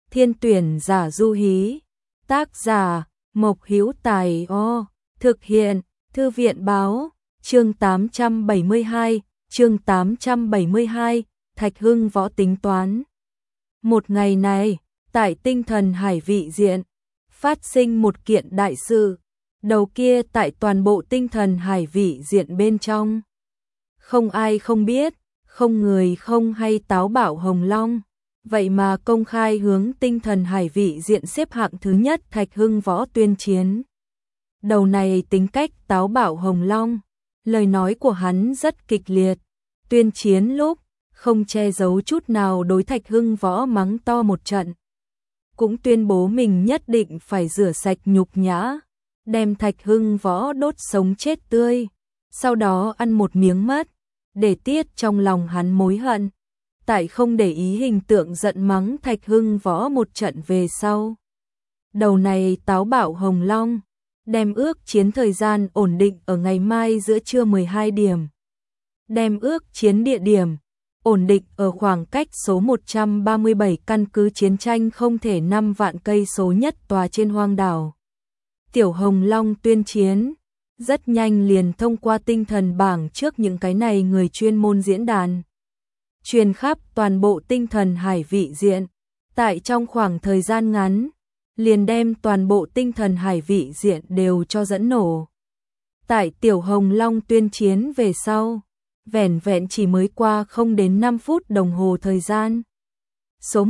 Thiên tuyển giả du hí. Tác giả Mộc Hữu Tài. Thực hiện Thư viện báo. Chương 872, chương 872, Thạch Hưng Võ tính toán. Một ngày này, tại Tinh Thần Hải Vị Diện, phát sinh một kiện đại sự. Đầu kia tại toàn bộ Tinh Thần Hải Vị Diện bên trong. Không ai không biết, không người không hay táo bạo Hồng Long. Vậy mà công khai hướng Tinh Thần Hải Vị Diện xếp hạng thứ nhất Thạch Hưng Võ tuyên chiến. Đầu này tính cách táo bạo Hồng Long, lời nói của hắn rất kịch liệt. Tuyên chiến lúc, không che giấu chút nào đối Thạch Hưng Võ mắng to một trận. Cũng tuyên bố mình nhất định phải rửa sạch nhục nhã, đem Thạch Hưng Võ đốt sống chết tươi, sau đó ăn một miếng mất, để tiết trong lòng hắn mối hận. Tại không để ý hình tượng giận mắng Thạch Hưng Võ một trận về sau. Đầu này táo bạo Hồng Long, đem ước chiến thời gian ổn định ở ngày mai giữa trưa 12 điểm. Đem ước chiến địa điểm ổn định ở khoảng cách số 137 căn cứ chiến tranh không thể 5 vạn cây số nhất tòa trên hoang đảo. Tiểu Hồng Long tuyên chiến, rất nhanh liền thông qua tinh thần bảng trước những cái này người chuyên môn diễn đàn. Truyền khắp toàn bộ Tinh Thần Hải Vị Diện, tại trong khoảng thời gian ngắn, liền đem toàn bộ Tinh Thần Hải Vị Diện đều cho dẫn nổ. Tại Tiểu Hồng Long tuyên chiến về sau, vẻn vẹn chỉ mới qua không đến 5 phút đồng hồ thời gian. Số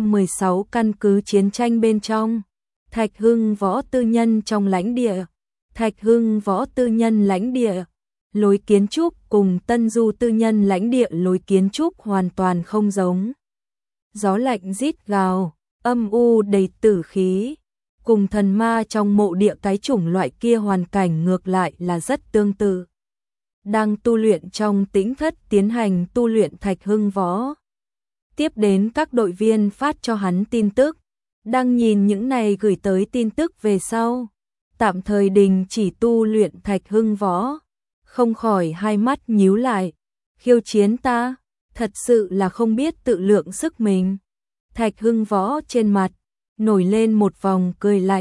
116 căn cứ chiến tranh bên trong, Thạch Hưng Võ tư nhân trong lãnh địa, Thạch Hưng Võ tư nhân lãnh địa, lối kiến trúc cùng Tân Du tư nhân lãnh địa lối kiến trúc hoàn toàn không giống. Gió lạnh rít gào, âm u đầy tử khí, cùng thần ma trong mộ địa cái chủng loại kia hoàn cảnh ngược lại là rất tương tự. Đang tu luyện trong tĩnh thất tiến hành tu luyện Thạch Hưng Võ. Tiếp đến các đội viên phát cho hắn tin tức, đang nhìn những này gửi tới tin tức về sau. Tạm thời đình chỉ tu luyện Thạch Hưng Võ, không khỏi hai mắt nhíu lại. Khiêu chiến ta, thật sự là không biết tự lượng sức mình. Thạch Hưng Võ trên mặt nổi lên một vòng cười lạnh.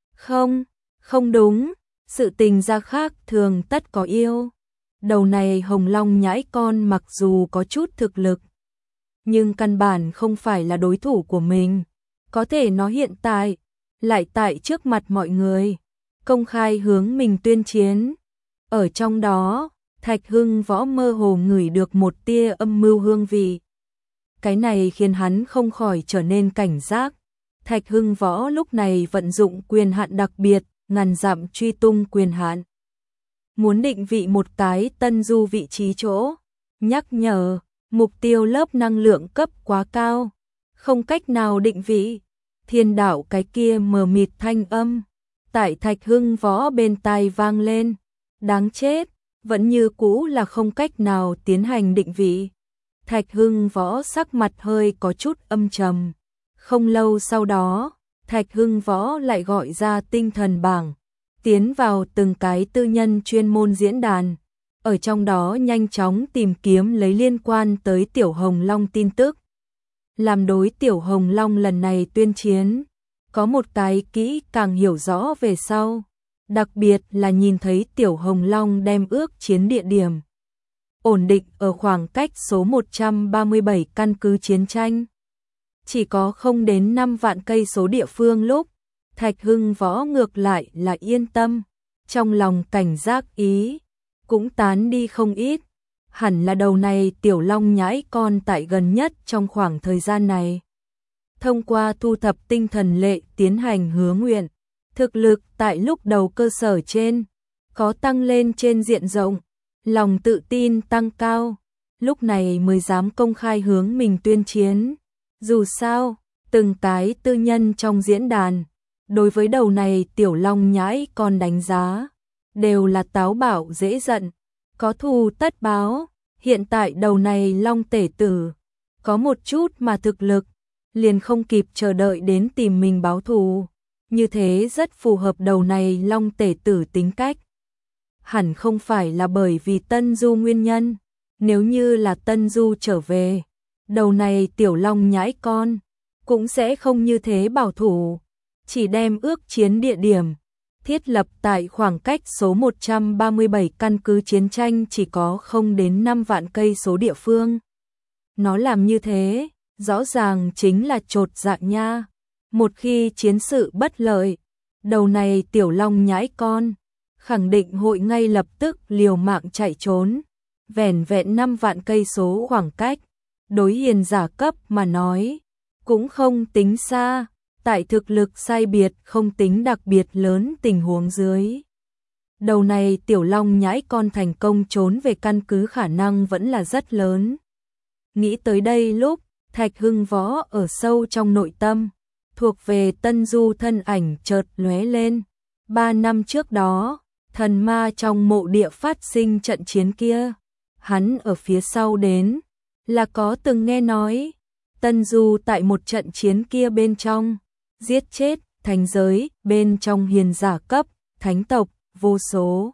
Không đúng, sự tình ra khác thường tất có yêu. Đầu này Hồng Long nhãi con mặc dù có chút thực lực, nhưng căn bản không phải là đối thủ của mình. Có thể nó hiện tại lại tại trước mặt mọi người công khai hướng mình tuyên chiến. Ở trong đó, Thạch Hưng Võ mơ hồ ngửi được một tia âm mưu hương vị. Cái này khiến hắn không khỏi trở nên cảnh giác. Thạch Hưng Võ lúc này vận dụng quyền hạn đặc biệt, ngàn dặm truy tung quyền hạn. Muốn định vị một cái Tân Du vị trí chỗ, nhắc nhở, mục tiêu lớp năng lượng cấp quá cao, không cách nào định vị. Thiên đạo cái kia mờ mịt thanh âm, tại Thạch Hưng Võ bên tai vang lên. Đáng chết, vẫn như cũ là không cách nào tiến hành định vị. Thạch Hưng Võ sắc mặt hơi có chút âm trầm. Không lâu sau đó, Thạch Hưng Võ lại gọi ra tinh thần bảng, tiến vào từng cái tư nhân chuyên môn diễn đàn, ở trong đó nhanh chóng tìm kiếm lấy liên quan tới Tiểu Hồng Long tin tức. Làm đối Tiểu Hồng Long lần này tuyên chiến, có một cái kỹ càng hiểu rõ về sau, đặc biệt là nhìn thấy Tiểu Hồng Long đem ước chiến địa điểm ổn định ở khoảng cách số 137 căn cứ chiến tranh. Chỉ có không đến 5 vạn cây số địa phương lúc, Thạch Hưng Võ ngược lại là yên tâm, trong lòng cảnh giác ý cũng tán đi không ít. Hẳn là đầu này Tiểu Long nhãi con tại gần nhất trong khoảng thời gian này, thông qua thu thập tinh thần lệ tiến hành hứa nguyện, thực lực tại lúc đầu cơ sở trên có tăng lên trên diện rộng, lòng tự tin tăng cao, lúc này mới dám công khai hướng mình tuyên chiến. Dù sao, từng cái tư nhân trong diễn đàn đối với đầu này Tiểu Long nhãi con đánh giá đều là táo bạo dễ giận, có thù tất báo. Hiện tại đầu này Long tể tử có một chút mà thực lực, liền không kịp chờ đợi đến tìm mình báo thù. Như thế rất phù hợp đầu này Long tể tử tính cách. Hẳn không phải là bởi vì Tân Du nguyên nhân. Nếu như là Tân Du trở về, đầu này Tiểu Long nhãi con cũng sẽ không như thế bảo thủ, chỉ đem ước chiến địa điểm thiết lập tại khoảng cách số 137 căn cứ chiến tranh chỉ có không đến 5 vạn cây số địa phương. Nó làm như thế, rõ ràng chính là chột dạ nha. Một khi chiến sự bất lợi, đầu này tiểu long nhãi con, khẳng định hội ngay lập tức liều mạng chạy trốn. Vẻn vẹn 5 vạn cây số khoảng cách, đối hiền giả cấp mà nói, cũng không tính xa, tại thực lực sai biệt không tính đặc biệt lớn tình huống dưới. Đầu này tiểu long nhãi con thành công trốn về căn cứ khả năng vẫn là rất lớn. Nghĩ tới đây lúc, Thạch Hưng Võ ở sâu trong nội tâm, thuộc về Tân Du thân ảnh chợt lóe lên. 3 năm trước đó, thần ma trong mộ địa phát sinh trận chiến kia, hắn ở phía sau đến, là có từng nghe nói. Tân Du tại một trận chiến kia bên trong, giết chết thành giới bên trong hiền giả cấp, thánh tộc, vô số.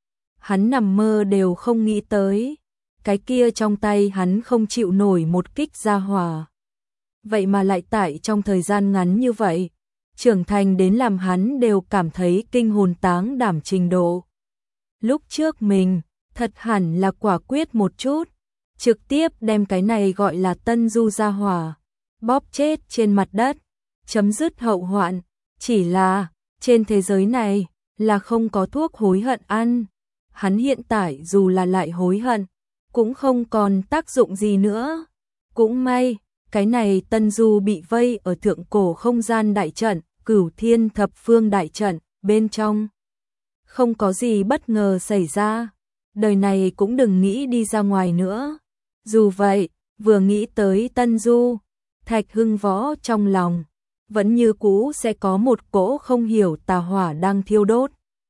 Hắn nằm mơ đều không nghĩ tới, cái kia trong tay hắn không chịu nổi một kích ra hỏa. Vậy mà lại tại trong thời gian ngắn như vậy, trưởng thành đến làm hắn đều cảm thấy kinh hồn táng đảm trình độ. Lúc trước mình, thật hẳn là quả quyết một chút, trực tiếp đem cái này gọi là Tân Du ra hỏa, bóp chết trên mặt đất, chấm dứt hậu hoạn. Chỉ là, trên thế giới này, là không có thuốc hối hận ăn. Hắn hiện tại dù là lại hối hận, cũng không còn tác dụng gì nữa. Cũng may, cái này Tân Du bị vây ở thượng cổ không gian đại trận, Cửu Thiên Thập Phương đại trận, bên trong. Không có gì bất ngờ xảy ra, đời này cũng đừng nghĩ đi ra ngoài nữa. Dù vậy, vừa nghĩ tới Tân Du, Thạch Hưng Võ trong lòng, vẫn như cũ sẽ có một cỗ không hiểu tà hỏa đang thiêu đốt.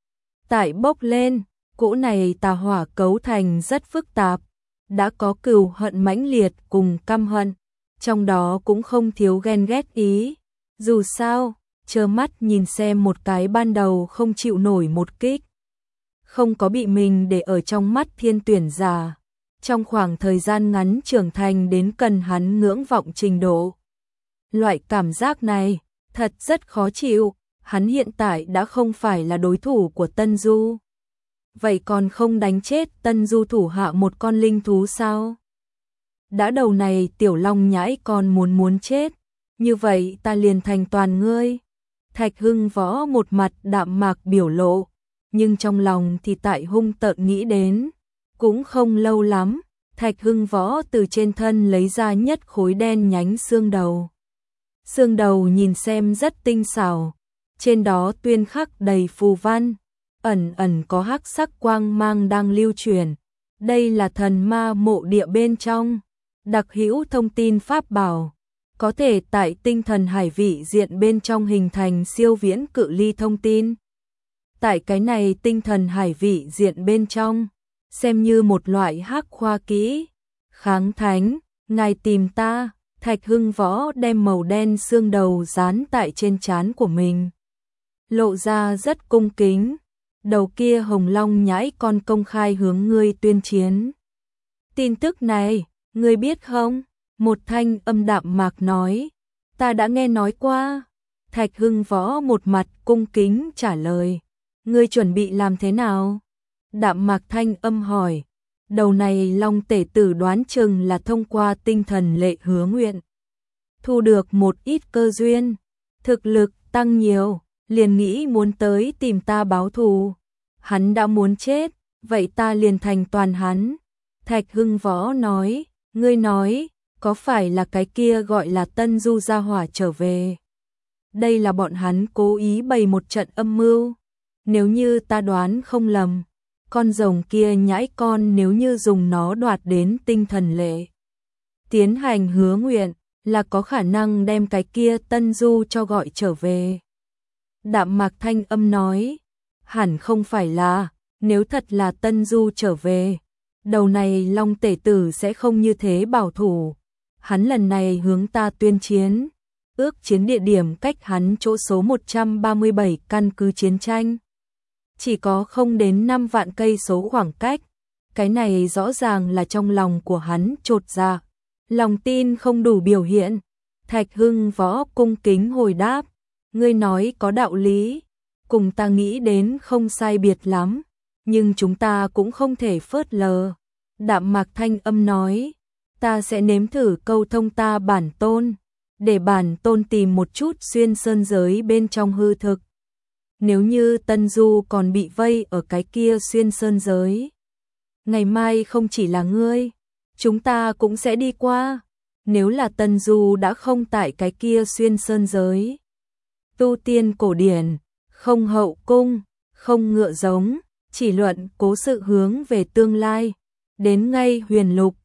Tại bốc lên, cỗ này tà hỏa cấu thành rất phức tạp, đã có cừu hận mãnh liệt cùng căm hận, trong đó cũng không thiếu ghen ghét ý. Dù sao, trơ mắt nhìn xem một cái ban đầu không chịu nổi một kích, không có bị mình để ở trong mắt thiên tuyển giả, trong khoảng thời gian ngắn trưởng thành đến cần hắn ngưỡng vọng trình độ. Loại cảm giác này, thật rất khó chịu, hắn hiện tại đã không phải là đối thủ của Tân Du. Vậy còn không đánh chết Tân Du thủ hạ một con linh thú sao? Đã đầu này tiểu long nhãi còn muốn chết, như vậy ta liền thành toàn ngươi. Thạch Hưng Võ một mặt đạm mạc biểu lộ, nhưng trong lòng thì tại hung tợn nghĩ đến. Cũng không lâu lắm, Thạch Hưng Võ từ trên thân lấy ra nhất khối đen nhánh xương đầu. Xương đầu nhìn xem rất tinh xảo, trên đó tuyên khắc đầy phù văn, ẩn ẩn có hắc sắc quang mang đang lưu truyền. Đây là thần ma mộ địa bên trong, đặc hữu thông tin pháp bảo, có thể tại tinh thần hải vị diện bên trong hình thành siêu viễn cự ly thông tin. Tại cái này tinh thần hải vị diện bên trong, xem như một loại hắc khoa kỹ. Kháng thánh, ngài tìm ta. Thạch Hưng Võ đem màu đen xương đầu dán tại trên trán của mình, lộ ra rất cung kính. Đầu kia hồng long nhãi con công khai hướng ngươi tuyên chiến. Tin tức này, ngươi biết không? Một thanh âm đạm mạc nói. Ta đã nghe nói qua. Thạch Hưng Võ một mặt cung kính trả lời. Ngươi chuẩn bị làm thế nào? Đạm mạc thanh âm hỏi. Đầu này long tể tử đoán chừng là thông qua tinh thần lệ hứa nguyện, thu được một ít cơ duyên, thực lực tăng nhiều, liền nghĩ muốn tới tìm ta báo thù. Hắn đã muốn chết, vậy ta liền thành toàn hắn. Thạch Hưng Võ nói, ngươi nói, có phải là cái kia gọi là Tân Du gia hỏa trở về? Đây là bọn hắn cố ý bày một trận âm mưu. Nếu như ta đoán không lầm, con rồng kia nhãi con nếu như dùng nó đoạt đến tinh thần lệ, tiến hành hứa nguyện, là có khả năng đem cái kia Tân Du cho gọi trở về. Đạm mạc thanh âm nói, hẳn không phải là, nếu thật là Tân Du trở về, đầu này long tể tử sẽ không như thế bảo thủ. Hắn lần này hướng ta tuyên chiến, ước chiến địa điểm cách hắn chỗ số 137 căn cứ chiến tranh chỉ có không đến 5 vạn cây số khoảng cách. Cái này rõ ràng là trong lòng của hắn chột dạ, lòng tin không đủ biểu hiện. Thạch Hưng Võ cung kính hồi đáp, ngươi nói có đạo lý, cùng ta nghĩ đến không sai biệt lắm, nhưng chúng ta cũng không thể phớt lờ. Đạm Mạc thanh âm nói, ta sẽ nếm thử câu thông ta bản tôn, để bản tôn tìm một chút xuyên sơn giới bên trong hư thực. Nếu như Tân Du còn bị vây ở cái kia xuyên sơn giới, ngày mai không chỉ là ngươi, chúng ta cũng sẽ đi qua. Nếu là Tân Du đã không tại cái kia xuyên sơn giới, tu tiên cổ điển, không hậu cung, không ngựa giống, chỉ luận cố sự hướng về tương lai, đến ngay huyền lục,